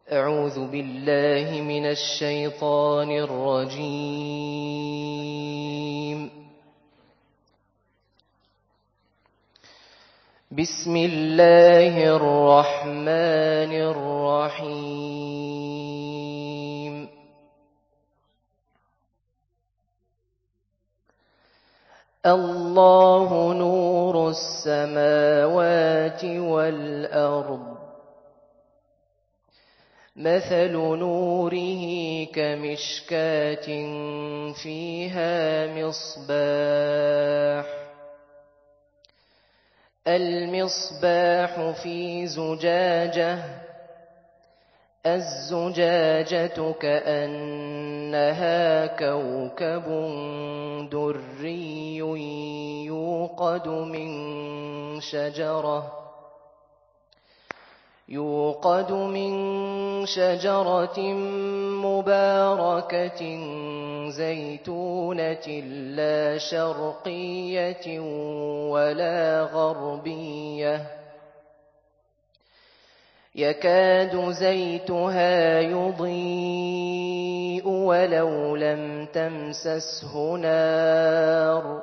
أعوذ بالله من الشيطان الرجيم. بسم الله الرحمن الرحيم. الله نور السماوات والأرض، مثل نوره كمشكاة فيها مصباح، المصباح في زجاجة، الزجاجة كأنها كوكب دري يوقد من شجرة مباركة زيتونة لا شرقية ولا غربية، يكاد زيتها يضيء ولو لم تمسسه نار،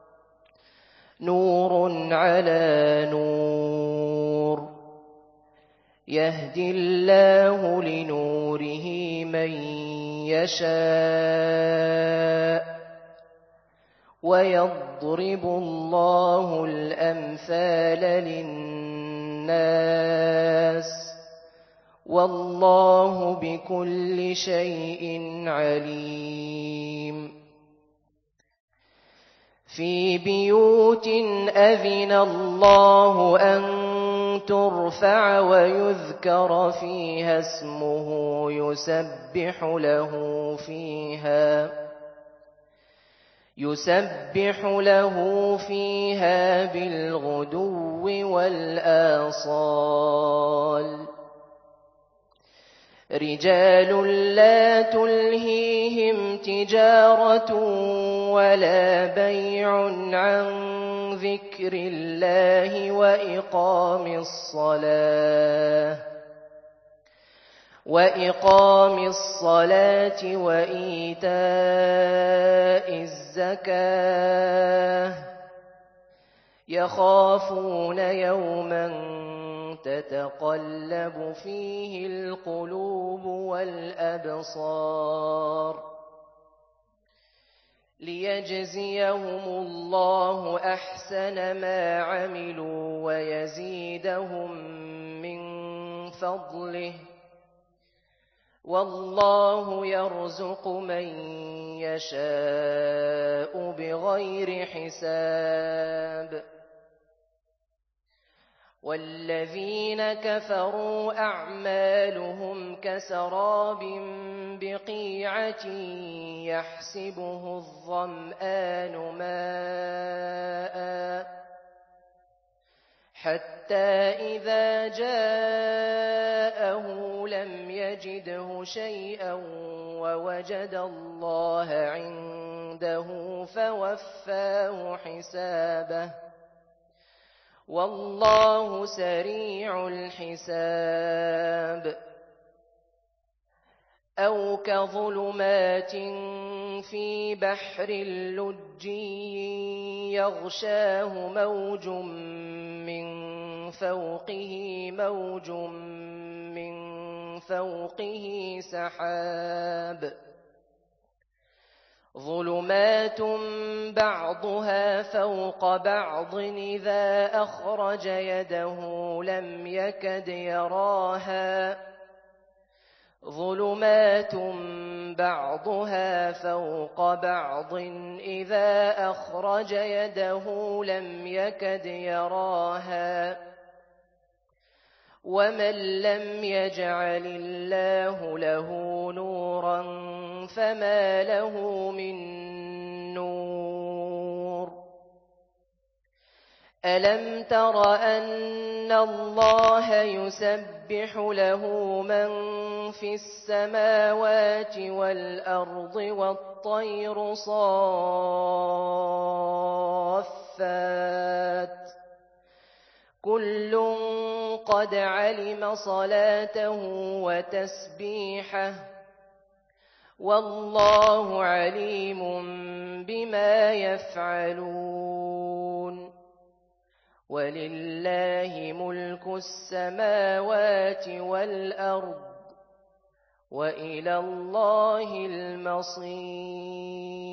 نور على نور، يهدي الله لنوره من يشاء، ويضرب الله الأمثال للناس، والله بكل شيء عليم. في بيوت أذن الله أن ترفع ويذكر فيها اسمه يسبح له فيها بالغدو والآصال، رجال لا تلهيهم تجارة ولا بيع عن ذكر الله وإقام الصلاة وإيتاء الزكاة، يخافون يوما تتقلب فيه القلوب والأبصار، ليجزيهم الله أحسن ما عملوا ويزيدهم من فضله، والله يرزق من يشاء بغير حساب. والذين كفروا أعمالهم كسراب بقيعة يحسبه الظمآن ماء حتى إذا جاءه لم يجده شيئا ووجد الله عنده فوفاه حسابه، والله سريع الحساب. أو كظلمات في بحر لجي يغشاه موج من فوقه سحاب، ظلمات بعضها فوق بعض إذا أخرج يده لم يكد يراها، ظلمات بعضها فوق بعض إذا أخرج يده لم يكد يراها، ومن لم يجعل الله له نورا فما له من نور. ألم تر أن الله يسبح له من في السماوات والأرض والطير صافات، كل قد علم صلاته وتسبيحه والله عليم بما يفعلون ولله ملك السماوات والأرض وإلى الله المصير